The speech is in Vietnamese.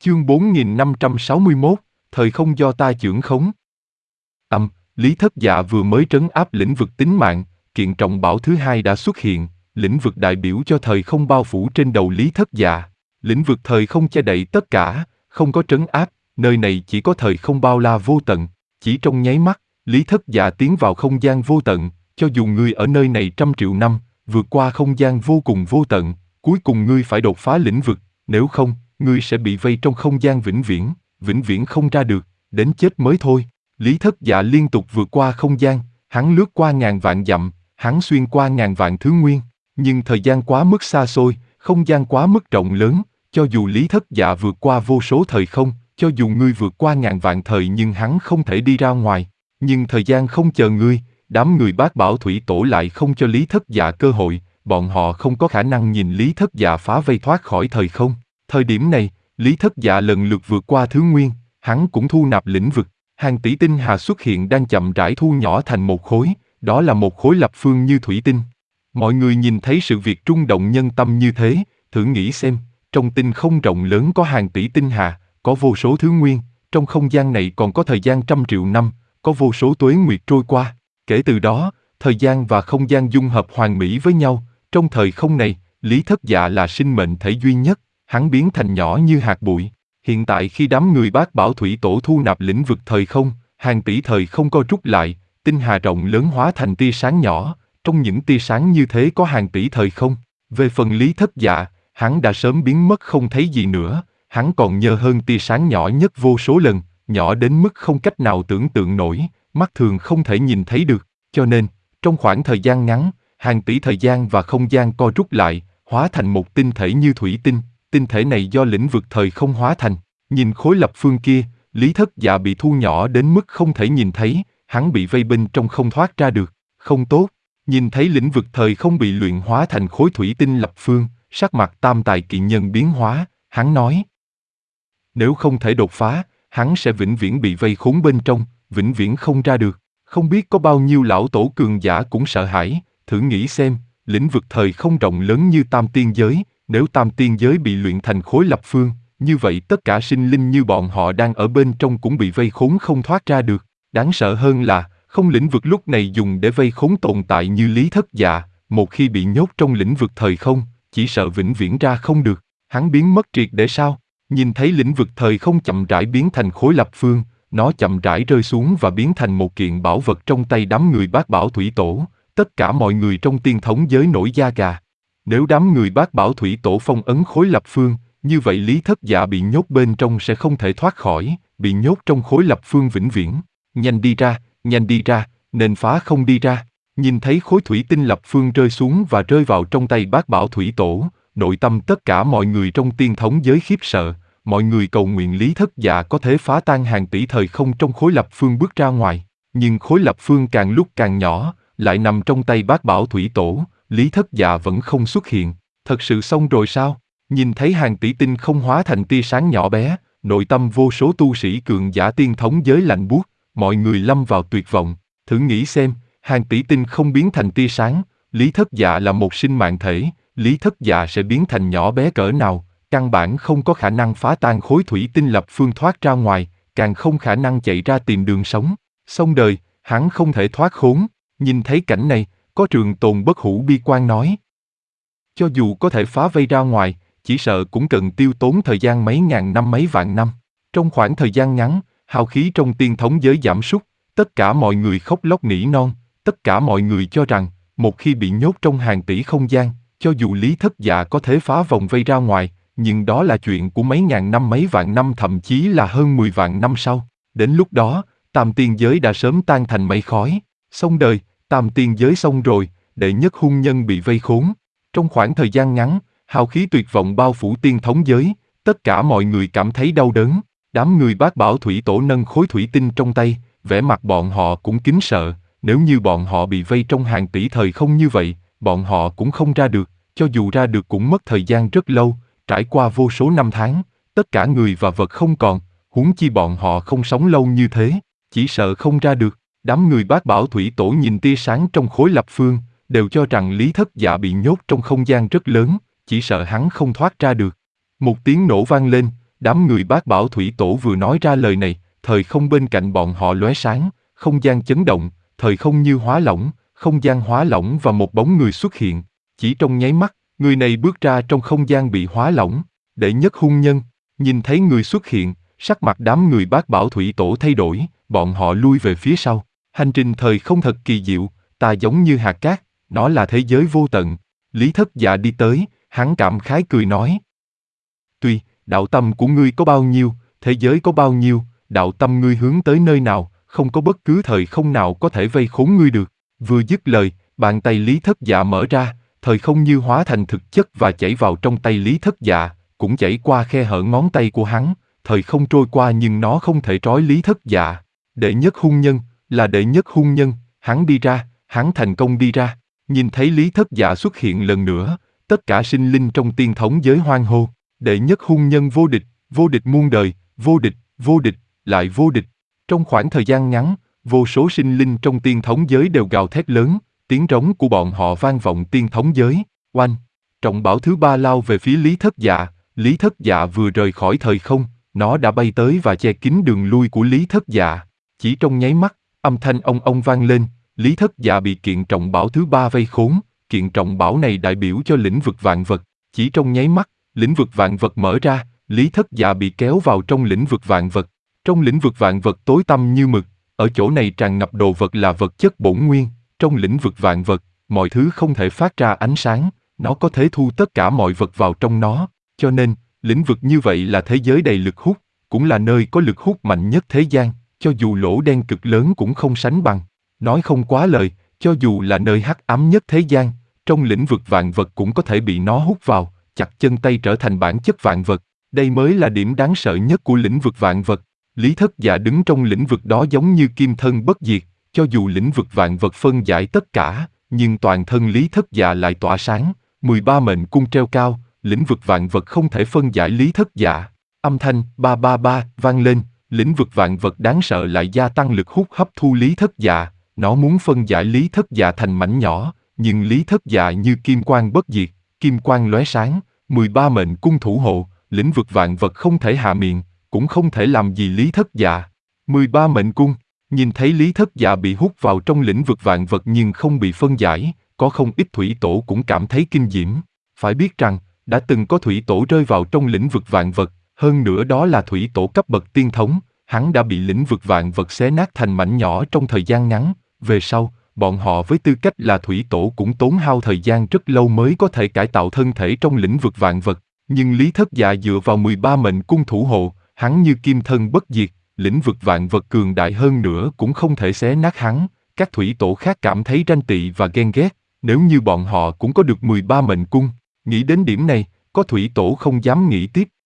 Chương 4561, thời không do ta chưởng khống. Lý Thất Dạ vừa mới trấn áp lĩnh vực tính mạng, kiện trọng bảo thứ hai đã xuất hiện, lĩnh vực đại biểu cho thời không bao phủ trên đầu Lý Thất Dạ. Lĩnh vực thời không che đậy tất cả, không có trấn áp, nơi này chỉ có thời không bao la vô tận. Chỉ trong nháy mắt, Lý Thất Dạ tiến vào không gian vô tận, cho dù ngươi ở nơi này 100 triệu năm, vượt qua không gian vô cùng vô tận, cuối cùng ngươi phải đột phá lĩnh vực, nếu không, ngươi sẽ bị vây trong không gian vĩnh viễn không ra được, đến chết mới thôi. Lý Thất Dạ liên tục vượt qua không gian, hắn lướt qua ngàn vạn dặm, hắn xuyên qua ngàn vạn thứ nguyên, nhưng thời gian quá mức xa xôi, không gian quá mức rộng lớn, cho dù Lý Thất Dạ vượt qua vô số thời không, cho dù ngươi vượt qua ngàn vạn thời nhưng hắn không thể đi ra ngoài. Nhưng thời gian không chờ ngươi, đám người Bát Bảo Thủy Tổ lại không cho Lý Thất Dạ cơ hội, bọn họ không có khả năng nhìn Lý Thất Dạ phá vây thoát khỏi thời không. Thời điểm này, Lý Thất Dạ lần lượt vượt qua thứ nguyên, hắn cũng thu nạp lĩnh vực. Hàng tỷ tinh hà xuất hiện đang chậm rãi thu nhỏ thành một khối, đó là một khối lập phương như thủy tinh. Mọi người nhìn thấy sự việc rung động nhân tâm như thế, thử nghĩ xem, trong tinh không rộng lớn có hàng tỷ tinh hà, có vô số thứ nguyên, trong không gian này còn có thời gian 100 triệu năm, có vô số tuế nguyệt trôi qua. Kể từ đó, thời gian và không gian dung hợp hoàn mỹ với nhau, trong thời không này, Lý Thất Dạ là sinh mệnh thể duy nhất, hắn biến thành nhỏ như hạt bụi. Hiện tại khi đám người Bát Bảo Thủy Tổ thu nạp lĩnh vực thời không, hàng tỷ thời không co rút lại, tinh hà rộng lớn hóa thành tia sáng nhỏ, trong những tia sáng như thế có hàng tỷ thời không. Về phần Lý Thất Dạ, hắn đã sớm biến mất không thấy gì nữa, hắn còn nhờ hơn tia sáng nhỏ nhất vô số lần, nhỏ đến mức không cách nào tưởng tượng nổi, mắt thường không thể nhìn thấy được, cho nên, trong khoảng thời gian ngắn, hàng tỷ thời gian và không gian co rút lại, hóa thành một tinh thể như thủy tinh. Tinh thể này do lĩnh vực thời không hóa thành. Nhìn khối lập phương kia, Lý Thất Dạ bị thu nhỏ đến mức không thể nhìn thấy, hắn bị vây bên trong không thoát ra được. Không tốt. Nhìn thấy lĩnh vực thời không bị luyện hóa thành khối thủy tinh lập phương, sắc mặt Tam Tài Kỵ Nhân biến hóa, hắn nói. Nếu không thể đột phá, hắn sẽ vĩnh viễn bị vây khốn bên trong, vĩnh viễn không ra được. Không biết có bao nhiêu lão tổ cường giả cũng sợ hãi, thử nghĩ xem, lĩnh vực thời không rộng lớn như Tam Tiên Giới, nếu Tam Tiên Giới bị luyện thành khối lập phương, như vậy tất cả sinh linh như bọn họ đang ở bên trong cũng bị vây khốn không thoát ra được. Đáng sợ hơn là, không lĩnh vực lúc này dùng để vây khốn tồn tại như Lý Thất Dạ, một khi bị nhốt trong lĩnh vực thời không, chỉ sợ vĩnh viễn ra không được. Hắn biến mất triệt để sao? Nhìn thấy lĩnh vực thời không chậm rãi biến thành khối lập phương, nó chậm rãi rơi xuống và biến thành một kiện bảo vật trong tay đám người Bát Bảo Thủy Tổ, tất cả mọi người trong tiên thống giới nổi da gà. Nếu đám người Bát Bảo Thủy Tổ phong ấn khối lập phương, như vậy Lý Thất Dạ bị nhốt bên trong sẽ không thể thoát khỏi, bị nhốt trong khối lập phương vĩnh viễn. Nhanh đi ra, nên phá không đi ra. Nhìn thấy khối thủy tinh lập phương rơi xuống và rơi vào trong tay Bát Bảo Thủy Tổ, nội tâm tất cả mọi người trong tiên thống giới khiếp sợ, mọi người cầu nguyện Lý Thất Dạ có thể phá tan hàng tỷ thời không trong khối lập phương bước ra ngoài. Nhưng khối lập phương càng lúc càng nhỏ, lại nằm trong tay Bát Bảo Thủy Tổ. Lý Thất Dạ vẫn không xuất hiện, thật sự xong rồi sao? Nhìn thấy hàng tỷ tinh không hóa thành tia sáng nhỏ bé, nội tâm vô số tu sĩ cường giả tiên thống giới lạnh buốt, mọi người lâm vào tuyệt vọng. Thử nghĩ xem, hàng tỷ tinh không biến thành tia sáng, Lý Thất Dạ là một sinh mạng thể, Lý Thất Dạ sẽ biến thành nhỏ bé cỡ nào, căn bản không có khả năng phá tan khối thủy tinh lập phương thoát ra ngoài, càng không khả năng chạy ra tìm đường sống. Xong đời, hắn không thể thoát khốn. Nhìn thấy cảnh này, có Trường Tồn Bất Hủ bi quan nói. Cho dù có thể phá vây ra ngoài, chỉ sợ cũng cần tiêu tốn thời gian mấy ngàn năm mấy vạn năm. Trong khoảng thời gian ngắn, hào khí trong tiên thống giới giảm sút, tất cả mọi người khóc lóc nỉ non, tất cả mọi người cho rằng, một khi bị nhốt trong hàng tỷ không gian, cho dù Lý Thất Dạ có thể phá vòng vây ra ngoài, nhưng đó là chuyện của mấy ngàn năm mấy vạn năm thậm chí là hơn 10 vạn năm sau. Đến lúc đó, Tam Tiên Giới đã sớm tan thành mây khói, xong đời. Tam Tiên Giới xong rồi, đệ nhất hung nhân bị vây khốn. Trong khoảng thời gian ngắn, hào khí tuyệt vọng bao phủ tiên thống giới, tất cả mọi người cảm thấy đau đớn. Đám người Bát Bảo Thủy Tổ nâng khối thủy tinh trong tay, vẻ mặt bọn họ cũng kính sợ. Nếu như bọn họ bị vây trong hàng tỷ thời không như vậy, bọn họ cũng không ra được, cho dù ra được cũng mất thời gian rất lâu, trải qua vô số năm tháng, tất cả người và vật không còn, huống chi bọn họ không sống lâu như thế, chỉ sợ không ra được. Đám người Bát Bảo Thủy Tổ nhìn tia sáng trong khối lập phương, đều cho rằng Lý Thất Dạ bị nhốt trong không gian rất lớn, chỉ sợ hắn không thoát ra được. Một tiếng nổ vang lên, Đám người Bát Bảo Thủy Tổ vừa nói ra lời này, thời không bên cạnh bọn họ lóe sáng, không gian chấn động, thời không như hóa lỏng, không gian hóa lỏng và một bóng người xuất hiện. Chỉ trong nháy mắt, người này bước ra trong không gian bị hóa lỏng. Đệ nhất hung nhân, nhìn thấy người xuất hiện, sắc mặt đám người Bát Bảo Thủy Tổ thay đổi, bọn họ lui về phía sau. Hành trình thời không thật kỳ diệu, ta giống như hạt cát, nó là thế giới vô tận. Lý Thất Dạ đi tới, hắn cảm khái cười nói. Tuy, đạo tâm của ngươi có bao nhiêu, thế giới có bao nhiêu, đạo tâm ngươi hướng tới nơi nào, không có bất cứ thời không nào có thể vây khốn ngươi được. Vừa dứt lời, bàn tay Lý Thất Dạ mở ra, thời không như hóa thành thực chất và chảy vào trong tay Lý Thất Dạ, cũng chảy qua khe hở ngón tay của hắn, thời không trôi qua nhưng nó không thể trói Lý Thất Dạ. Đệ nhất hung nhân, là đệ nhất hung nhân, hắn đi ra, hắn thành công đi ra. Nhìn thấy Lý Thất Dạ xuất hiện lần nữa, tất cả sinh linh trong tiên thống giới hoan hô. Đệ nhất hung nhân vô địch muôn đời, vô địch, lại vô địch. Trong khoảng thời gian ngắn, vô số sinh linh trong tiên thống giới đều gào thét lớn, tiếng rống của bọn họ vang vọng tiên thống giới. Oanh! Trọng bảo thứ ba lao về phía Lý Thất Dạ. Lý Thất Dạ vừa rời khỏi thời không, nó đã bay tới và che kín đường lui của Lý Thất Dạ. Chỉ trong nháy mắt, âm thanh ông vang lên, Lý Thất Dạ bị kiện trọng bảo thứ ba vây khốn. Kiện trọng bảo này đại biểu cho lĩnh vực vạn vật. Chỉ trong nháy mắt, lĩnh vực vạn vật mở ra, Lý Thất Dạ bị kéo vào trong lĩnh vực vạn vật. Trong lĩnh vực vạn vật tối tăm như mực, ở chỗ này tràn ngập đồ vật là vật chất bổn nguyên. Trong lĩnh vực vạn vật, mọi thứ không thể phát ra ánh sáng, nó có thể thu tất cả mọi vật vào trong nó. Cho nên, lĩnh vực như vậy là thế giới đầy lực hút, cũng là nơi có lực hút mạnh nhất thế gian, cho dù lỗ đen cực lớn cũng không sánh bằng. Nói không quá lời, cho dù là nơi hắc ám nhất thế gian, trong lĩnh vực vạn vật cũng có thể bị nó hút vào, chặt chân tay trở thành bản chất vạn vật. Đây mới là điểm đáng sợ nhất của lĩnh vực vạn vật. Lý Thất Dạ đứng trong lĩnh vực đó giống như kim thân bất diệt, cho dù lĩnh vực vạn vật phân giải tất cả, nhưng toàn thân Lý Thất Dạ lại tỏa sáng, 13 mệnh cung treo cao, lĩnh vực vạn vật không thể phân giải Lý Thất Dạ. Âm thanh ba ba ba vang lên, lĩnh vực vạn vật đáng sợ lại gia tăng lực hút hấp thu Lý Thất Dạ, nó muốn phân giải Lý Thất Dạ thành mảnh nhỏ, nhưng Lý Thất Dạ như kim quang bất diệt, kim quang lóe sáng, 13 mệnh cung thủ hộ, lĩnh vực vạn vật không thể hạ miệng, cũng không thể làm gì Lý Thất Dạ. 13 mệnh cung, nhìn thấy Lý Thất Dạ bị hút vào trong lĩnh vực vạn vật nhưng không bị phân giải, có không ít thủy tổ cũng cảm thấy kinh diễm. Phải biết rằng, đã từng có thủy tổ rơi vào trong lĩnh vực vạn vật, hơn nữa đó là thủy tổ cấp bậc tiên thống, hắn đã bị lĩnh vực vạn vật xé nát thành mảnh nhỏ trong thời gian ngắn. Về sau, bọn họ với tư cách là thủy tổ cũng tốn hao thời gian rất lâu mới có thể cải tạo thân thể trong lĩnh vực vạn vật. Nhưng Lý Thất Dạ dựa vào 13 mệnh cung thủ hộ, hắn như kim thân bất diệt, lĩnh vực vạn vật cường đại hơn nữa cũng không thể xé nát hắn. Các thủy tổ khác cảm thấy ganh tị và ghen ghét, nếu như bọn họ cũng có được 13 mệnh cung. Nghĩ đến điểm này, có thủy tổ không dám nghĩ tiếp,